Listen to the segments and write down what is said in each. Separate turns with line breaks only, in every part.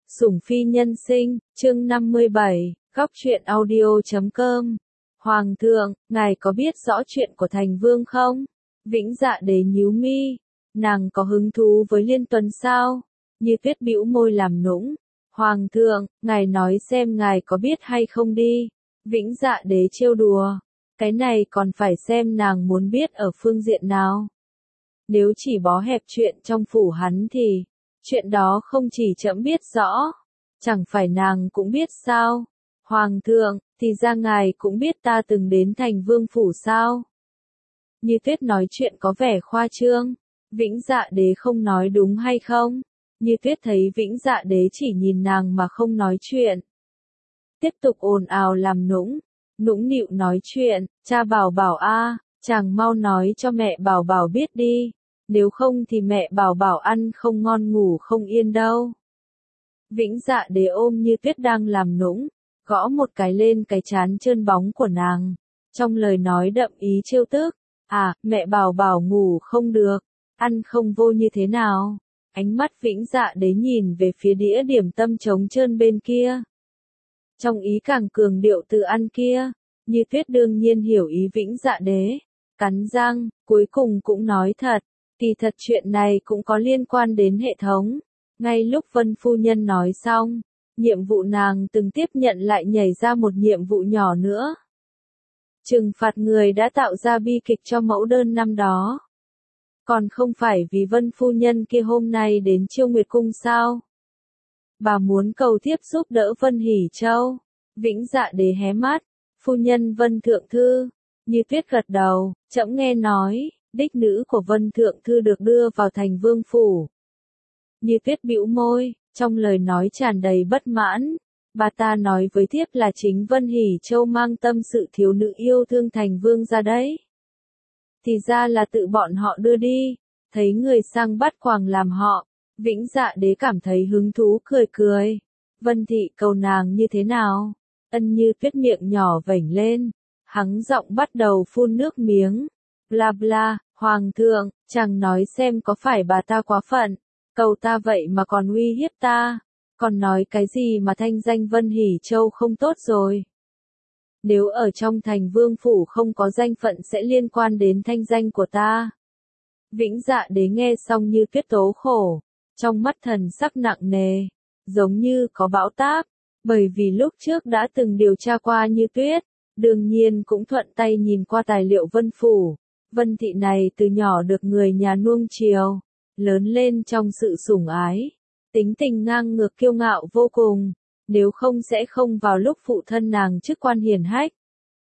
Sủng phi nhân sinh, chương 57, góc truyện audio.com. Hoàng thượng, ngài có biết rõ chuyện của thành vương không? Vĩnh Dạ Đế nhíu mi, nàng có hứng thú với Liên Tuần sao? Như Tuyết bĩu môi làm nũng. Hoàng thượng, ngài nói xem ngài có biết hay không đi. Vĩnh Dạ Đế trêu đùa, cái này còn phải xem nàng muốn biết ở phương diện nào. Nếu chỉ bó hẹp chuyện trong phủ hắn thì, chuyện đó không chỉ trẫm biết rõ, chẳng phải nàng cũng biết sao? Hoàng thượng, thì ra ngài cũng biết ta từng đến thành vương phủ sao? Như Tuyết nói chuyện có vẻ khoa trương. Vĩnh Dạ Đế không nói đúng hay không? Như Tuyết thấy Vĩnh Dạ Đế chỉ nhìn nàng mà không nói chuyện, tiếp tục ồn ào làm nũng nịu nói chuyện. Cha Bảo Bảo a, chàng mau nói cho mẹ Bảo Bảo biết đi, nếu không thì mẹ Bảo Bảo ăn không ngon ngủ không yên đâu. Vĩnh Dạ Đế ôm Như Tuyết đang làm nũng, gõ một cái lên cái trán trơn bóng của nàng, trong lời nói đậm ý trêu tức. À, mẹ Bảo Bảo ngủ không được, ăn không vô như thế nào? Ánh mắt Vĩnh Dạ Đế nhìn về phía đĩa điểm tâm trống trơn bên kia, trong ý càng cường điệu từ ăn kia. Như Tuyết đương nhiên hiểu ý Vĩnh Dạ Đế, cắn răng, cuối cùng cũng nói thật, kỳ thật chuyện này cũng có liên quan đến hệ thống. Ngay lúc Vân phu nhân nói xong, nhiệm vụ nàng từng tiếp nhận lại nhảy ra một nhiệm vụ nhỏ nữa. Trừng phạt người đã tạo ra bi kịch cho mẫu đơn năm đó. Còn không phải vì Vân phu nhân kia hôm nay đến Chiêu Nguyệt cung sao? Bà muốn cầu tiếp giúp đỡ Vân Hỷ Châu. Vĩnh Dạ Đế hé mắt, phu nhân Vân Thượng Thư. Như Tuyết gật đầu, trẫm nghe nói, đích nữ của Vân Thượng Thư được đưa vào thành vương phủ. Như Tuyết bĩu môi, trong lời nói tràn đầy bất mãn. Bà ta nói với thiếp là chính Vân Hỷ Châu mang tâm sự thiếu nữ yêu thương thành vương ra đấy. Thì ra là tự bọn họ đưa đi, thấy người sang bắt quàng làm họ. Vĩnh Dạ Đế cảm thấy hứng thú cười cười. Vân thị cầu nàng như thế nào? Ân Như Tuyết miệng nhỏ vểnh lên, hắng giọng bắt đầu phun nước miếng. Bla bla, hoàng thượng, chàng nói xem có phải bà ta quá phận, cầu ta vậy mà còn uy hiếp ta, còn nói cái gì mà thanh danh Vân Hỷ Châu không tốt rồi. Nếu ở trong thành vương phủ không có danh phận sẽ liên quan đến thanh danh của ta. Vĩnh Dạ Đế nghe xong Như Tuyết tố khổ, trong mắt thần sắc nặng nề, giống như có bão táp, bởi vì lúc trước đã từng điều tra qua Như Tuyết, đương nhiên cũng thuận tay nhìn qua tài liệu Vân phủ. Vân thị này từ nhỏ được người nhà nuông chiều, lớn lên trong sự sủng ái, tính tình ngang ngược kiêu ngạo vô cùng, nếu không sẽ không vào lúc phụ thân nàng chức quan hiển hách,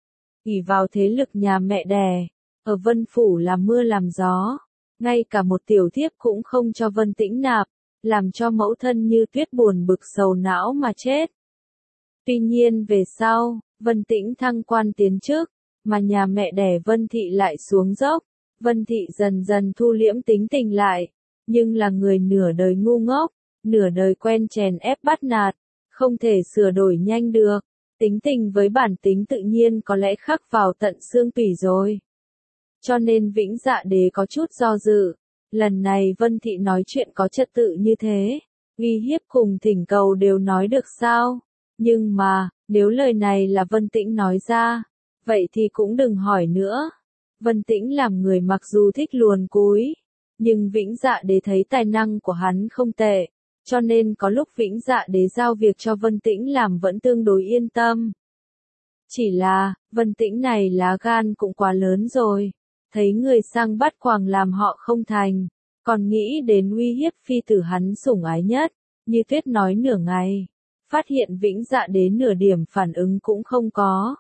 ỷ vào thế lực nhà mẹ đẻ, ở Vân phủ làm mưa làm gió, ngay cả một tiểu thiếp cũng không cho Vân Tĩnh nạp, làm cho mẫu thân Như Tuyết buồn bực sầu não mà chết. Tuy nhiên về sau, Vân Tĩnh thăng quan tiến chức, mà nhà mẹ đẻ Vân thị lại xuống dốc. Vân thị dần dần thu liễm tính tình lại, nhưng là người nửa đời ngu ngốc, nửa đời quen chèn ép bắt nạt, không thể sửa đổi nhanh được. Tính tình với bản tính tự nhiên có lẽ khắc vào tận xương tủy rồi. Cho nên Vĩnh Dạ Đế có chút do dự. Lần này Vân thị nói chuyện có trật tự như thế, uy hiếp cùng thỉnh cầu đều nói được sao? Nhưng mà, nếu lời này là Vân Tĩnh nói ra, vậy thì cũng đừng hỏi nữa. Vân Tĩnh làm người mặc dù thích luồn cúi, nhưng Vĩnh Dạ Đế thấy tài năng của hắn không tệ, cho nên có lúc Vĩnh Dạ Đế giao việc cho Vân Tĩnh làm vẫn tương đối yên tâm. Chỉ là, Vân Tĩnh này lá gan cũng quá lớn rồi, thấy người sang bắt quàng làm họ không thành, còn nghĩ đến uy hiếp phi tử hắn sủng ái nhất. Như Tuyết nói nửa ngày, phát hiện Vĩnh Dạ Đế nửa điểm phản ứng cũng không có.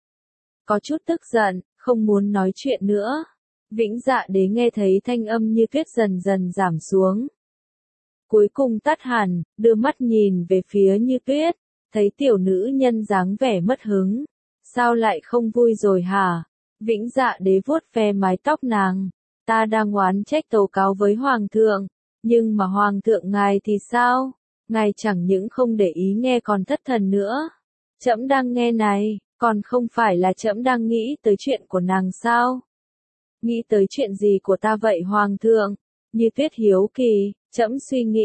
Có chút tức giận, không muốn nói chuyện nữa. Vĩnh Dạ Đế nghe thấy thanh âm Như Tuyết dần dần giảm xuống, cuối cùng tắt hẳn, đưa mắt nhìn về phía Như Tuyết, thấy tiểu nữ nhân dáng vẻ mất hứng. Sao lại không vui rồi hả? Vĩnh Dạ Đế vuốt ve mái tóc nàng. Ta đang oán trách tố cáo với hoàng thượng, nhưng mà hoàng thượng ngài thì sao? Ngài chẳng những không để ý nghe còn thất thần nữa. Trẫm đang nghe này, còn không phải là trẫm đang nghĩ tới chuyện của nàng sao? Nghĩ tới chuyện gì của ta vậy hoàng thượng? Như Tuyết hiếu kỳ, trẫm suy nghĩ,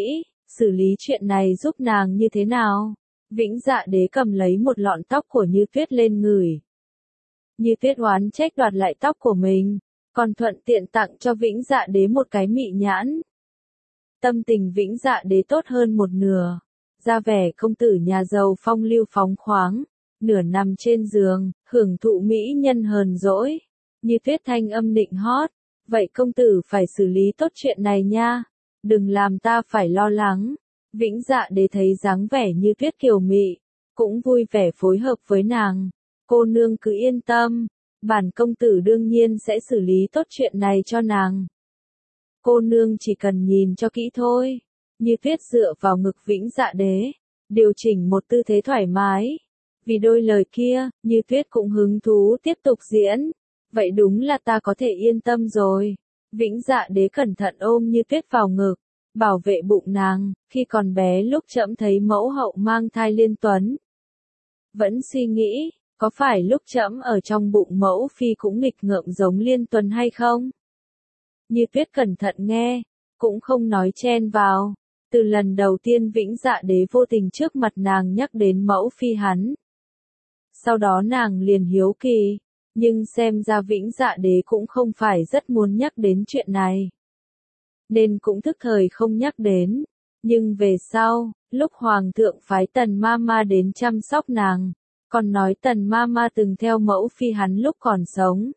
xử lý chuyện này giúp nàng như thế nào? Vĩnh Dạ Đế cầm lấy một lọn tóc của Như Tuyết lên ngửi. Như Tuyết oán trách đoạt lại tóc của mình, còn thuận tiện tặng cho Vĩnh Dạ Đế một cái mị nhãn. Tâm tình Vĩnh Dạ Đế tốt hơn một nửa, ra vẻ công tử nhà giàu phong lưu phóng khoáng, nửa nằm trên giường, hưởng thụ mỹ nhân hờn dỗi. Như Tuyết thanh âm nịnh hót, vậy công tử phải xử lý tốt chuyện này nha, đừng làm ta phải lo lắng. Vĩnh Dạ Đế thấy dáng vẻ Như Tuyết kiều mị, cũng vui vẻ phối hợp với nàng. Cô nương cứ yên tâm, bản công tử đương nhiên sẽ xử lý tốt chuyện này cho nàng. Cô nương chỉ cần nhìn cho kỹ thôi. Như Tuyết dựa vào ngực Vĩnh Dạ Đế, điều chỉnh một tư thế thoải mái. Vì đôi lời kia, Như Tuyết cũng hứng thú tiếp tục diễn. Vậy đúng là ta có thể yên tâm rồi. Vĩnh Dạ Đế cẩn thận ôm Như Tuyết vào ngực, bảo vệ bụng nàng. Khi còn bé lúc trẫm thấy mẫu hậu mang thai Liên Tuấn, vẫn suy nghĩ, có phải lúc trẫm ở trong bụng mẫu phi cũng nghịch ngợm giống Liên Tuấn hay không? Như Tuyết cẩn thận nghe, cũng không nói chen vào. Từ lần đầu tiên Vĩnh Dạ Đế vô tình trước mặt nàng nhắc đến mẫu phi hắn. Sau đó nàng liền hiếu kỳ, nhưng xem ra Vĩnh Dạ Đế cũng không phải rất muốn nhắc đến chuyện này, nên cũng thức thời không nhắc đến. Nhưng về sau, lúc Hoàng thượng phái Tần Mama đến chăm sóc nàng, còn nói Tần Mama từng theo mẫu phi hắn lúc còn sống,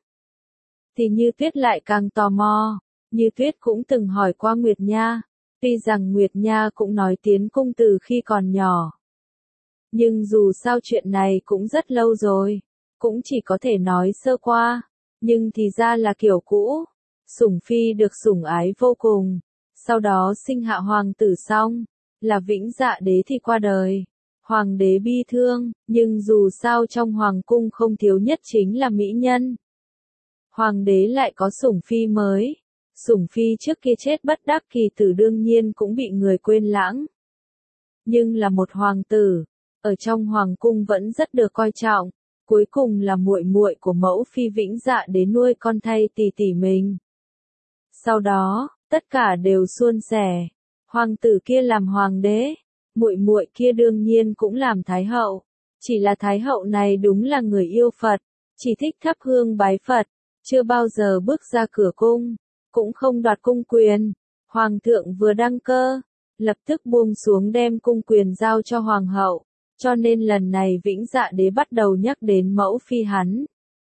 thì Như Tuyết lại càng tò mò. Như Tuyết cũng từng hỏi qua Nguyệt Nha, tuy rằng Nguyệt Nha cũng nói tiến cung từ khi còn nhỏ, nhưng dù sao chuyện này cũng rất lâu rồi, cũng chỉ có thể nói sơ qua, nhưng thì ra là kiểu cũ. Sủng phi được sủng ái vô cùng, sau đó sinh hạ hoàng tử xong, là Vĩnh Dạ Đế thì qua đời. Hoàng đế bi thương, nhưng dù sao trong hoàng cung không thiếu nhất chính là mỹ nhân. Hoàng đế lại có sủng phi mới. Sủng phi trước kia chết bất đắc kỳ tử đương nhiên cũng bị người quên lãng. Nhưng là một hoàng tử, ở trong hoàng cung vẫn rất được coi trọng. Cuối cùng là muội muội của mẫu phi Vĩnh Dạ Đế nuôi con thay tỷ tỷ mình. Sau đó, tất cả đều suôn sẻ. Hoàng tử kia làm hoàng đế, muội muội kia đương nhiên cũng làm thái hậu. Chỉ là thái hậu này đúng là người yêu Phật, chỉ thích thắp hương bái Phật, chưa bao giờ bước ra cửa cung, cũng không đoạt cung quyền. Hoàng thượng vừa đăng cơ, lập tức buông xuống đem cung quyền giao cho hoàng hậu, cho nên lần này Vĩnh Dạ Đế bắt đầu nhắc đến mẫu phi hắn.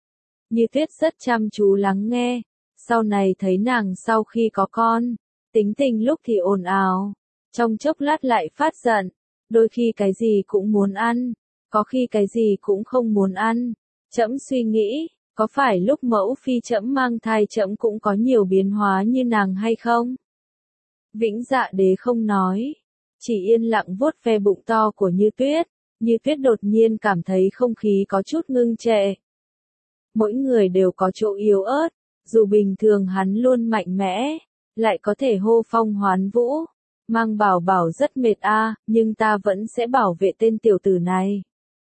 Như Tuyết rất chăm chú lắng nghe, sau này thấy nàng sau khi có con, tính tình lúc thì ồn ào, trong chốc lát lại phát giận, đôi khi cái gì cũng muốn ăn, có khi cái gì cũng không muốn ăn. Trẫm suy nghĩ, có phải lúc mẫu phi trẫm mang thai trẫm cũng có nhiều biến hóa như nàng hay không? Vĩnh Dạ Đế không nói, chỉ yên lặng vuốt ve bụng to của Như Tuyết. Như Tuyết đột nhiên cảm thấy không khí có chút ngưng trệ. Mỗi người đều có chỗ yếu ớt, dù bình thường hắn luôn mạnh mẽ, lại có thể hô phong hoán vũ. Mang bảo bảo rất mệt nhưng ta vẫn sẽ bảo vệ tên tiểu tử này.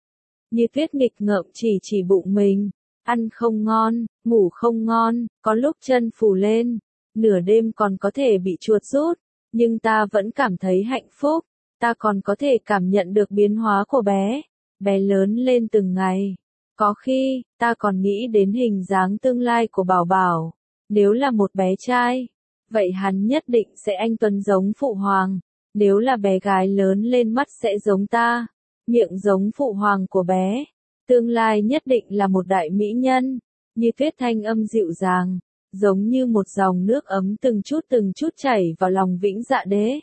Như Tuyết nghịch ngợm chỉ bụng mình, ăn không ngon, ngủ không ngon, có lúc chân phù lên, nửa đêm còn có thể bị chuột rút, nhưng ta vẫn cảm thấy hạnh phúc. Ta còn có thể cảm nhận được biến hóa của bé, bé lớn lên từng ngày. Có khi, ta còn nghĩ đến hình dáng tương lai của bảo bảo. Nếu là một bé trai, vậy hắn nhất định sẽ anh tuấn giống phụ hoàng. Nếu là bé gái lớn lên mắt sẽ giống ta, miệng giống phụ hoàng của bé. Tương lai nhất định là một đại mỹ nhân. Như Tuyết thanh âm dịu dàng, giống như một dòng nước ấm từng chút chảy vào lòng Vĩnh Dạ Đế.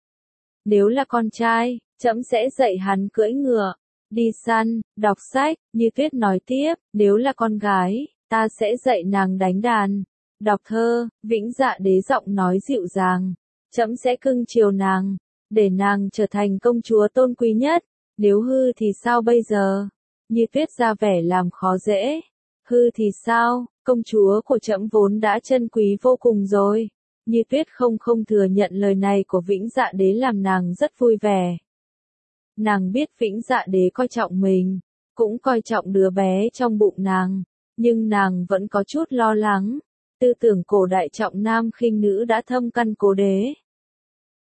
Nếu là con trai, trẫm sẽ dạy hắn cưỡi ngựa, đi săn, đọc sách. Như Tuyết nói tiếp, nếu là con gái, ta sẽ dạy nàng đánh đàn, đọc thơ. Vĩnh Dạ Đế giọng nói dịu dàng, trẫm sẽ cưng chiều nàng, để nàng trở thành công chúa tôn quý nhất. Nếu hư thì sao bây giờ? Như Tuyết ra vẻ làm khó dễ. Hư thì sao, công chúa của trẫm vốn đã chân quý vô cùng rồi. Như Tuyết không thừa nhận lời này của Vĩnh Dạ Đế làm nàng rất vui vẻ. Nàng biết Vĩnh Dạ Đế coi trọng mình, cũng coi trọng đứa bé trong bụng nàng, nhưng nàng vẫn có chút lo lắng. Tư tưởng cổ đại trọng nam khinh nữ đã thâm căn cố đế.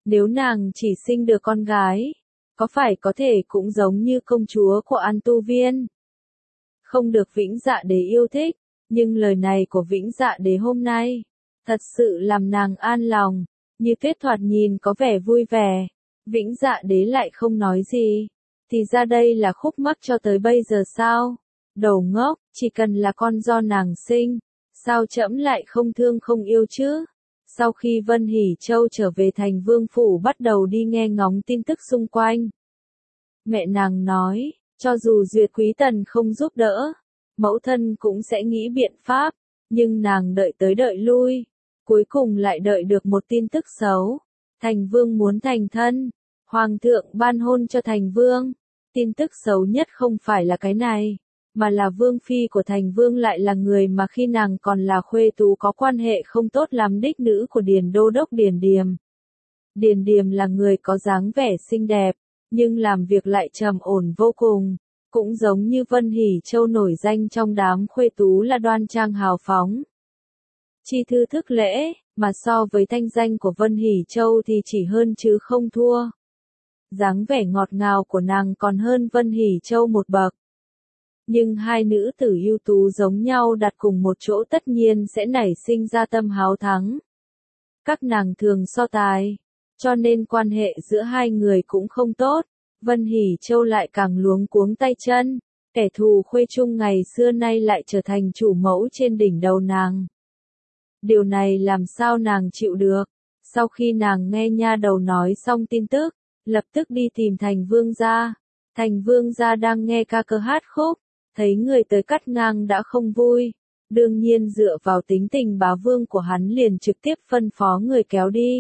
Nếu nàng chỉ sinh được con gái, có phải có thể cũng giống như công chúa của An Tu Viên? Không được Vĩnh Dạ Đế yêu thích, nhưng lời này của Vĩnh Dạ Đế hôm nay, thật sự làm nàng an lòng, Như Tuyết thoạt nhìn có vẻ vui vẻ. Vĩnh Dạ Đế lại không nói gì. Thì ra đây là khúc mắc cho tới bây giờ sao? Đồ ngốc, chỉ cần là con do nàng sinh, sao trẫm lại không thương không yêu chứ? Sau khi Vân Hỷ Châu trở về thành vương phủ bắt đầu đi nghe ngóng tin tức xung quanh. Mẹ nàng nói, cho dù Duyệt Quý Tần không giúp đỡ, mẫu thân cũng sẽ nghĩ biện pháp, nhưng nàng đợi tới đợi lui, cuối cùng lại đợi được một tin tức xấu. Thành vương muốn thành thân, hoàng thượng ban hôn cho thành vương. Tin tức xấu nhất không phải là cái này, mà là vương phi của thành vương lại là người mà khi nàng còn là khuê tú có quan hệ không tốt lắm đích nữ của Điền Đô Đốc Điền Điềm. Điền Điềm là người có dáng vẻ xinh đẹp, nhưng làm việc lại trầm ổn vô cùng, cũng giống như Vân Hỷ Châu nổi danh trong đám khuê tú là đoan trang hào phóng. Chi thư thức lễ, mà so với thanh danh của Vân Hỷ Châu thì chỉ hơn chứ không thua. Dáng vẻ ngọt ngào của nàng còn hơn Vân Hỷ Châu một bậc. Nhưng hai nữ tử ưu tú giống nhau đặt cùng một chỗ tất nhiên sẽ nảy sinh ra tâm háo thắng. Các nàng thường so tài, cho nên quan hệ giữa hai người cũng không tốt. Vân Hỷ Châu lại càng luống cuống tay chân, kẻ thù khuê chung ngày xưa nay lại trở thành chủ mẫu trên đỉnh đầu nàng. Điều này làm sao nàng chịu được? Sau khi nàng nghe nha đầu nói xong tin tức, lập tức đi tìm Thành Vương gia. Thành Vương gia đang nghe ca cơ hát khúc, thấy người tới cắt ngang đã không vui. Đương nhiên dựa vào tính tình bá vương của hắn liền trực tiếp phân phó người kéo đi.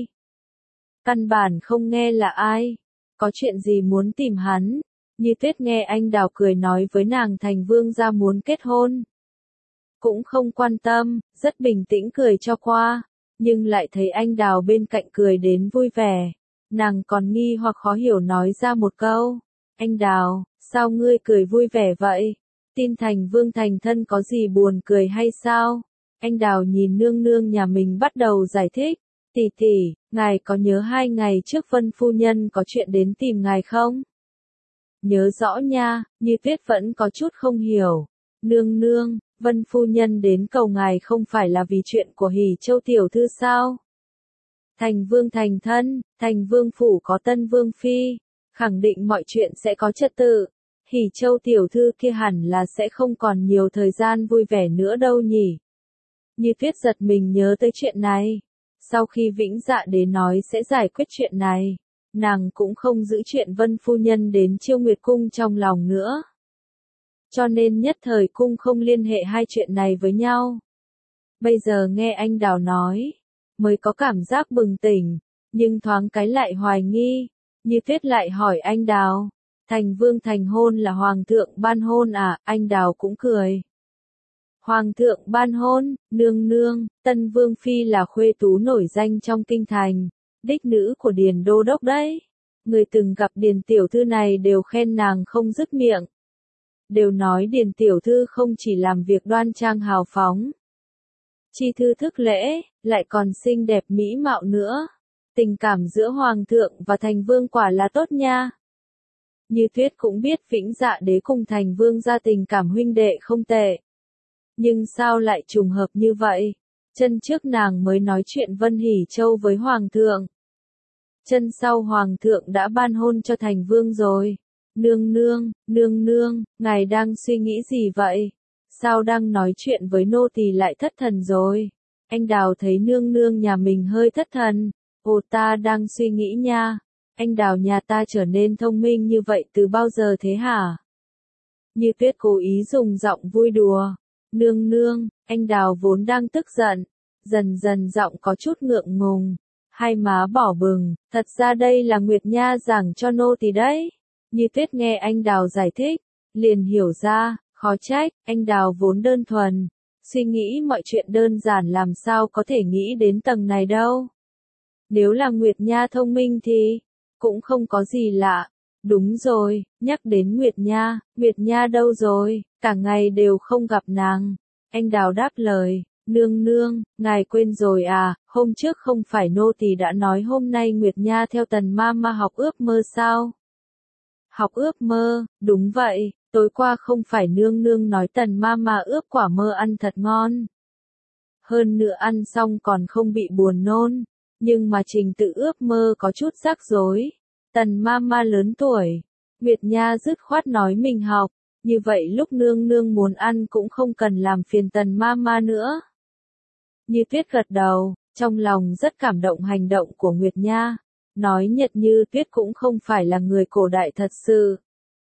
Căn bản không nghe là ai, có chuyện gì muốn tìm hắn. Như Tuyết nghe anh Đào cười nói với nàng Thành Vương gia muốn kết hôn. Cũng không quan tâm, rất bình tĩnh cười cho qua, nhưng lại thấy anh Đào bên cạnh cười đến vui vẻ. Nàng còn nghi hoặc khó hiểu nói ra một câu, anh Đào, sao ngươi cười vui vẻ vậy? Tin Thành Vương thành thân có gì buồn cười hay sao? Anh Đào nhìn nương nương nhà mình bắt đầu giải thích, tỷ tỷ, ngài có nhớ 2 ngày trước Vân phu nhân có chuyện đến tìm ngài không? Nhớ rõ nha, Như Tuyết vẫn có chút không hiểu. Nương nương, Vân phu nhân đến cầu ngài không phải là vì chuyện của Hỷ Châu tiểu thư sao? Thành Vương thành thân, Thành Vương phủ có tân vương phi, khẳng định mọi chuyện sẽ có trật tự. Hỷ Châu tiểu thư kia hẳn là sẽ không còn nhiều thời gian vui vẻ nữa đâu nhỉ. Như Tuyết giật mình nhớ tới chuyện này. Sau khi Vĩnh Dạ Đế nói sẽ giải quyết chuyện này, nàng cũng không giữ chuyện Vân phu nhân đến Chiêu Nguyệt cung trong lòng nữa. Cho nên nhất thời cung không liên hệ hai chuyện này với nhau. Bây giờ nghe anh Đào nói, mới có cảm giác bừng tỉnh, nhưng thoáng cái lại hoài nghi. Như Tuyết lại hỏi anh Đào, Thành Vương thành hôn là Hoàng thượng ban hôn à? Anh Đào cũng cười. Hoàng thượng ban hôn, nương nương, tân vương phi là khuê tú nổi danh trong kinh thành, đích nữ của Điền Đô Đốc đấy. Người từng gặp Điền tiểu thư này đều khen nàng không dứt miệng. Đều nói Điền tiểu thư không chỉ làm việc đoan trang hào phóng, chi thư thức lễ, lại còn xinh đẹp mỹ mạo nữa. Tình cảm giữa Hoàng thượng và Thành Vương quả là tốt nha. Như Tuyết cũng biết Vĩnh Dạ Đế cùng Thành Vương gia tình cảm huynh đệ không tệ. Nhưng sao lại trùng hợp như vậy? Chân trước nàng mới nói chuyện Vân Hỷ Châu với Hoàng thượng. Chân sau Hoàng thượng đã ban hôn cho Thành Vương rồi. Nương nương, ngài đang suy nghĩ gì vậy? Sao đang nói chuyện với nô tỳ lại thất thần rồi? Anh Đào thấy nương nương nhà mình hơi thất thần. Ồ, ta đang suy nghĩ nha. Anh Đào nhà ta trở nên thông minh như vậy từ bao giờ thế hả? Như Tuyết cố ý dùng giọng vui đùa. Nương, anh Đào vốn đang tức giận, dần dần giọng có chút ngượng ngùng, hai má đỏ bừng, thật ra đây là Nguyệt Nha giảng cho nô tỳ đấy. Như Tuyết nghe anh Đào giải thích, liền hiểu ra, khó trách, anh Đào vốn đơn thuần, suy nghĩ mọi chuyện đơn giản làm sao có thể nghĩ đến tầng này đâu. Nếu là Nguyệt Nha thông minh thì, cũng không có gì lạ. Đúng rồi, nhắc đến Nguyệt Nha đâu rồi, cả ngày đều không gặp nàng. Anh Đào đáp lời, nương, ngài quên rồi à, Hôm trước không phải nô tỳ đã nói hôm nay Nguyệt Nha theo Tần Mama học ước mơ sao? Học ước mơ, đúng vậy, tối qua không phải nương nương nói Tần Mama ước quả mơ ăn thật ngon. Hơn nữa ăn xong còn không bị buồn nôn, nhưng mà trình tự ước mơ có chút rắc rối. Tần Mama lớn tuổi, Nguyệt Nha dứt khoát nói mình học, như vậy lúc nương nương muốn ăn cũng không cần làm phiền Tần Mama nữa. Như Tuyết gật đầu, trong lòng rất cảm động hành động của Nguyệt Nha, nói Nhật Như Tuyết cũng không phải là người cổ đại thật sự.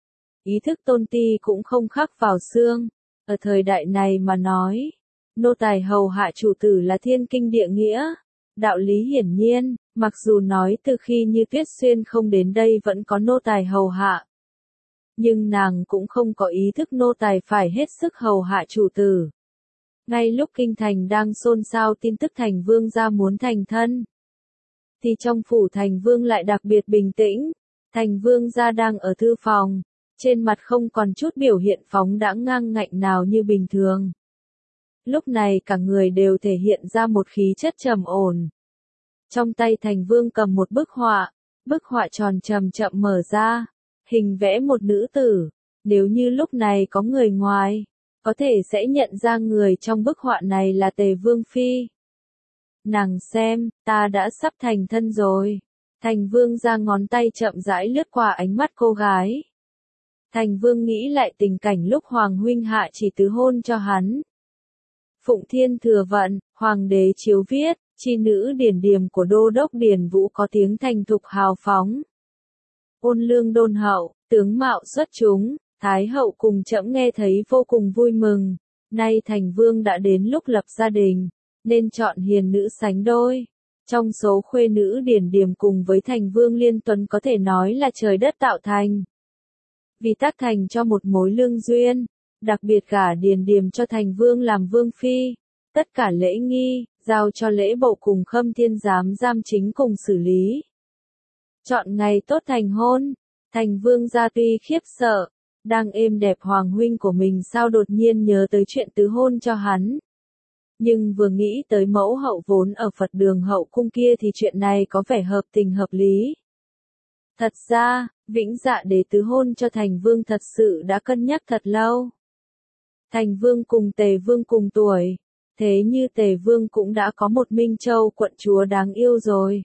Ý thức tôn ti cũng không khắc vào xương, ở thời đại này mà nói, nô tài hầu hạ chủ tử là thiên kinh địa nghĩa, đạo lý hiển nhiên, mặc dù nói từ khi Như Tuyết Xuyên không đến đây vẫn có nô tài hầu hạ. Nhưng nàng cũng không có ý thức nô tài phải hết sức hầu hạ chủ tử. Ngay lúc kinh thành đang xôn xao tin tức thành vương gia muốn thành thân, thì trong phủ thành vương lại đặc biệt bình tĩnh. Thành vương gia đang ở thư phòng, trên mặt không còn chút biểu hiện phóng đãng ngang ngạnh nào như bình thường. Lúc này cả người đều thể hiện ra một khí chất trầm ổn. Trong tay thành vương cầm một bức họa tròn chậm chậm mở ra, hình vẽ một nữ tử. Nếu như lúc này có người ngoài, có thể sẽ nhận ra người trong bức họa này là Tề Vương Phi. Nàng xem, ta đã sắp thành thân rồi. Thành Vương ra ngón tay chậm rãi lướt qua ánh mắt cô gái. Thành Vương nghĩ lại tình cảnh lúc Hoàng huynh hạ chỉ tứ hôn cho hắn. Phụng Thiên Thừa Vận, Hoàng đế chiếu viết, chi nữ điển điềm của Đô đốc Điền Vũ có tiếng thành thục hào phóng. Ôn lương đôn hậu, tướng mạo xuất chúng, Thái hậu cùng trẫm nghe thấy vô cùng vui mừng. Nay thành vương đã đến lúc lập gia đình, nên chọn hiền nữ sánh đôi. Trong số khuê nữ điển điềm cùng với thành vương Liên Tuấn có thể nói là trời đất tạo thành. Vì tác thành cho một mối lương duyên, đặc biệt gả điển điềm cho thành vương làm vương phi. Tất cả lễ nghi, giao cho lễ bộ cùng Khâm Thiên giám chính cùng xử lý. Chọn ngày tốt thành hôn, thành vương gia tuy khiếp sợ, đang êm đẹp hoàng huynh của mình sao đột nhiên nhớ tới chuyện tứ hôn cho hắn. Nhưng vừa nghĩ tới mẫu hậu vốn ở Phật đường hậu cung kia thì chuyện này có vẻ hợp tình hợp lý. Thật ra, Vĩnh Dạ Đế tứ hôn cho thành vương thật sự đã cân nhắc thật lâu. Thành vương cùng Tề vương cùng tuổi, thế như Tề vương cũng đã có một Minh Châu quận chúa đáng yêu rồi.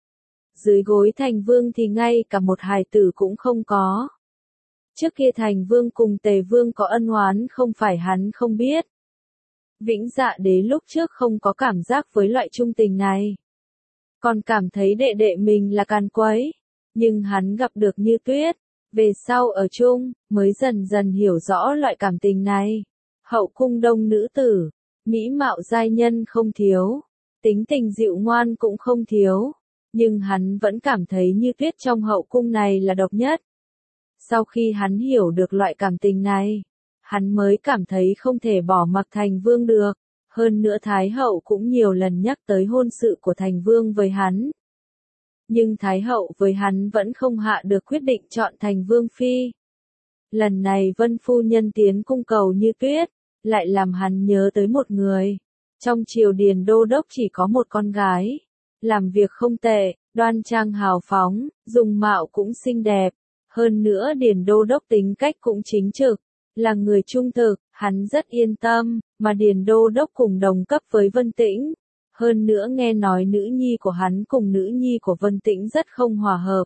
Dưới gối thành vương thì ngay cả một hài tử cũng không có. Trước kia thành vương cùng Tề vương có ân oán không phải hắn không biết. Vĩnh Dạ Đế lúc trước không có cảm giác với loại trung tình này. Còn cảm thấy đệ đệ mình là càn quấy. Nhưng hắn gặp được Như Tuyết, về sau ở chung, mới dần dần hiểu rõ loại cảm tình này. Hậu cung đông nữ tử, mỹ mạo giai nhân không thiếu, tính tình dịu ngoan cũng không thiếu. Nhưng hắn vẫn cảm thấy Như Tuyết trong hậu cung này là độc nhất. Sau khi hắn hiểu được loại cảm tình này, hắn mới cảm thấy không thể bỏ mặc thành vương được. Hơn nữa Thái hậu cũng nhiều lần nhắc tới hôn sự của thành vương với hắn. Nhưng Thái hậu với hắn vẫn không hạ được quyết định chọn thành vương phi. Lần này Vân phu nhân tiến cung cầu Như Tuyết, lại làm hắn nhớ tới một người. Trong triều điền đô đốc chỉ có một con gái, làm việc không tệ, đoan trang hào phóng, dung mạo cũng xinh đẹp. Hơn nữa điền đô đốc tính cách cũng chính trực, là người trung thực, hắn rất yên tâm, mà điền đô đốc cùng đồng cấp với Vân Tĩnh. Hơn nữa nghe nói nữ nhi của hắn cùng nữ nhi của Vân Tĩnh rất không hòa hợp.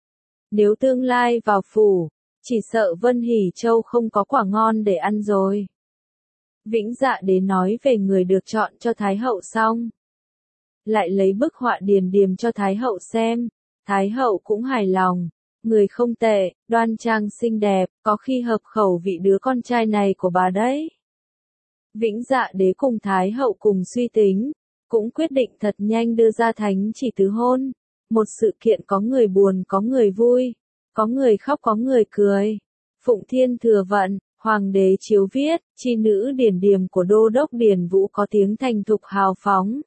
Nếu tương lai vào phủ, chỉ sợ Vân Hỷ Châu không có quả ngon để ăn rồi. Vĩnh Dạ Đế nói về người được chọn cho Thái hậu xong, lại lấy bức họa điền điềm cho Thái hậu xem. Thái hậu cũng hài lòng, người không tệ, đoan trang xinh đẹp, có khi hợp khẩu vị đứa con trai này của bà đấy. Vĩnh Dạ Đế cùng Thái hậu cùng suy tính, cũng quyết định thật nhanh đưa ra thánh chỉ tứ hôn. Một sự kiện có người buồn có người vui, có người khóc có người cười. Phụng Thiên Thừa Vận, Hoàng đế chiếu viết, chi nữ điển điềm của Đô đốc Điền Vũ có tiếng thành thục hào phóng.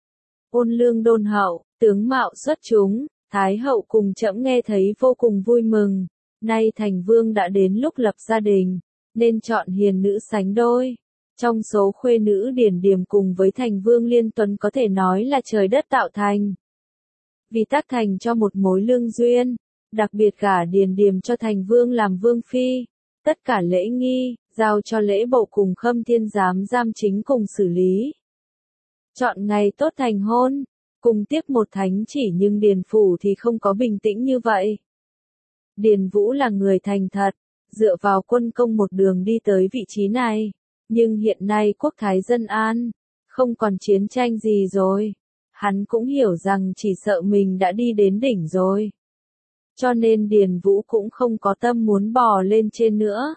Ôn lương đôn hậu, tướng mạo xuất chúng, Thái hậu cùng trẫm nghe thấy vô cùng vui mừng. Nay thành vương đã đến lúc lập gia đình, nên chọn hiền nữ sánh đôi. Trong số khuê nữ Điền Điềm cùng với thành vương Liên Tuấn có thể nói là trời đất tạo thành. Vì tác thành cho một mối lương duyên, đặc biệt gả Điền Điềm cho thành vương làm vương phi, tất cả lễ nghi, giao cho lễ bộ cùng Khâm Thiên giám giam chính cùng xử lý. Chọn ngày tốt thành hôn, cùng tiếc một thánh chỉ nhưng Điền Phủ thì không có bình tĩnh như vậy. Điền Vũ là người thành thật, dựa vào quân công một đường đi tới vị trí này, nhưng hiện nay quốc thái dân an, không còn chiến tranh gì rồi. Hắn cũng hiểu rằng chỉ sợ mình đã đi đến đỉnh rồi. Cho nên Điền Vũ cũng không có tâm muốn bò lên trên nữa.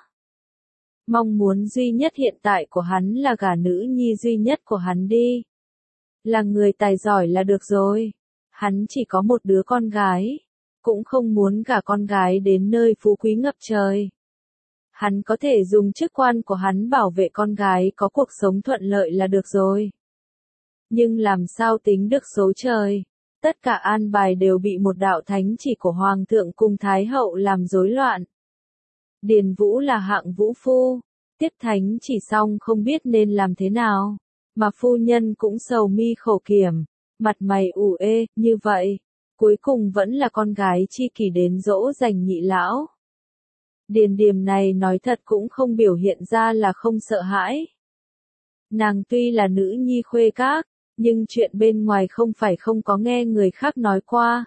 Mong muốn duy nhất hiện tại của hắn là gả nữ nhi duy nhất của hắn đi. Là người tài giỏi là được rồi. Hắn chỉ có một đứa con gái, cũng không muốn gả con gái đến nơi phú quý ngập trời. Hắn có thể dùng chức quan của hắn bảo vệ con gái có cuộc sống thuận lợi là được rồi. Nhưng làm sao tính được số trời? Tất cả an bài đều bị một đạo thánh chỉ của Hoàng thượng cùng Thái hậu làm rối loạn. Điền Vũ là hạng vũ phu, tiếp thánh chỉ xong không biết nên làm thế nào, mà phu nhân cũng sầu mi khổ kiểm, mặt mày ủ ê, như vậy, cuối cùng vẫn là con gái chi kỷ đến dỗ dành nhị lão. Điền Điềm này nói thật cũng không biểu hiện ra là không sợ hãi. Nàng tuy là nữ nhi khuê các, nhưng chuyện bên ngoài không phải không có nghe người khác nói qua.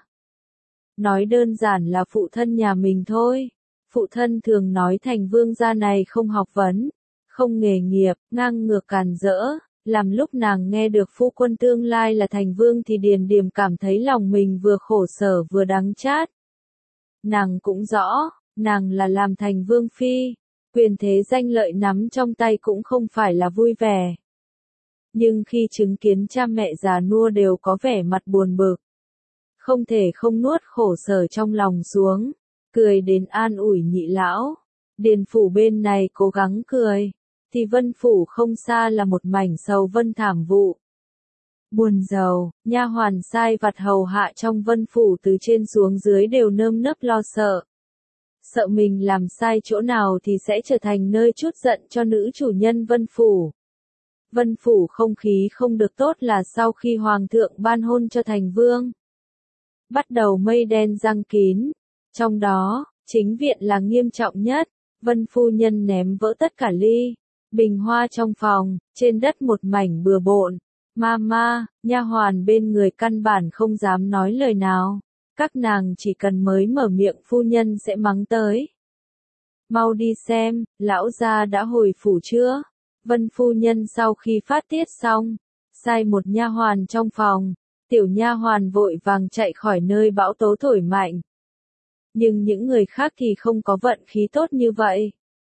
Nói đơn giản là phụ thân nhà mình thôi. Phụ thân thường nói thành vương gia này không học vấn, không nghề nghiệp, ngang ngược càn rỡ. Làm lúc nàng nghe được phu quân tương lai là thành vương thì Điền Điềm cảm thấy lòng mình vừa khổ sở vừa đắng chát. Nàng cũng rõ, nàng là làm thành vương phi, quyền thế danh lợi nắm trong tay cũng không phải là vui vẻ. Nhưng khi chứng kiến cha mẹ già nua đều có vẻ mặt buồn bực, không thể không nuốt khổ sở trong lòng xuống, cười đến an ủi nhị lão. Điền Phủ bên này cố gắng cười, thì Vân Phủ không xa là một mảnh sầu vân thảm vụ. Buồn rầu, nha hoàn sai vặt hầu hạ trong Vân Phủ từ trên xuống dưới đều nơm nớp lo sợ. Sợ mình làm sai chỗ nào thì sẽ trở thành nơi trút giận cho nữ chủ nhân Vân Phủ. Vân Phủ không khí không được tốt là sau khi Hoàng thượng ban hôn cho thành vương. Bắt đầu mây đen giăng kín, trong đó, chính viện là nghiêm trọng nhất, Vân phu nhân ném vỡ tất cả ly, bình hoa trong phòng, trên đất một mảnh bừa bộn. Mama, nha hoàn bên người căn bản không dám nói lời nào, các nàng chỉ cần mới mở miệng phu nhân sẽ mắng tới. Mau đi xem, lão gia đã hồi phủ chưa? Vân phu nhân sau khi phát tiết xong, sai một nha hoàn trong phòng, tiểu nha hoàn vội vàng chạy khỏi nơi bão tố thổi mạnh. Nhưng những người khác thì không có vận khí tốt như vậy.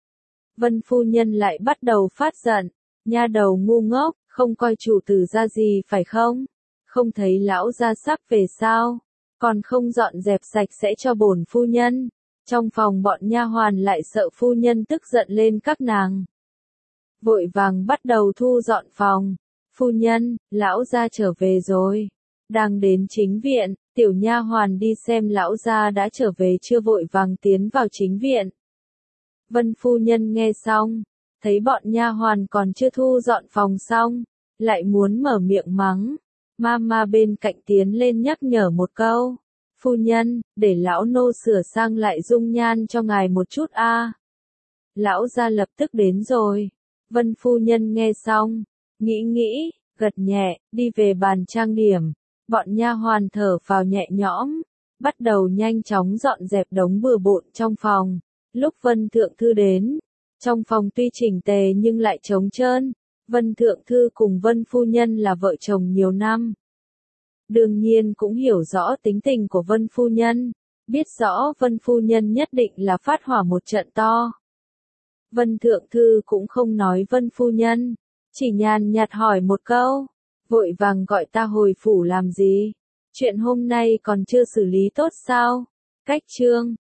Vân phu nhân lại bắt đầu phát giận, nha đầu ngu ngốc, không coi chủ tử ra gì phải không? Không thấy lão gia sắp về sao? Còn không dọn dẹp sạch sẽ cho bổn phu nhân. Trong phòng bọn nha hoàn lại sợ phu nhân tức giận lên các nàng. Vội vàng bắt đầu thu dọn phòng. Phu nhân, lão gia trở về rồi. Đang đến chính viện, tiểu nha hoàn đi xem lão gia đã trở về chưa vội vàng tiến vào chính viện. Vân phu nhân nghe xong, thấy bọn nha hoàn còn chưa thu dọn phòng xong, lại muốn mở miệng mắng. Mama bên cạnh tiến lên nhắc nhở một câu. Phu nhân, để lão nô sửa sang lại dung nhan cho ngài một chút a. Lão gia lập tức đến rồi. Vân phu nhân nghe xong, nghĩ, gật nhẹ, đi về bàn trang điểm. Bọn nha hoàn thở phào nhẹ nhõm, bắt đầu nhanh chóng dọn dẹp đống bừa bộn trong phòng. Lúc Vân Thượng Thư đến, trong phòng tuy chỉnh tề nhưng lại trống trơn. Vân Thượng Thư cùng Vân phu nhân là vợ chồng nhiều năm. Đương nhiên cũng hiểu rõ tính tình của Vân phu nhân, biết rõ Vân phu nhân nhất định là phát hỏa một trận to. Vân Thượng Thư cũng không nói Vân phu nhân, chỉ nhàn nhạt hỏi một câu, vội vàng gọi ta hồi phủ làm gì? Chuyện hôm nay còn chưa xử lý tốt sao? Cách chương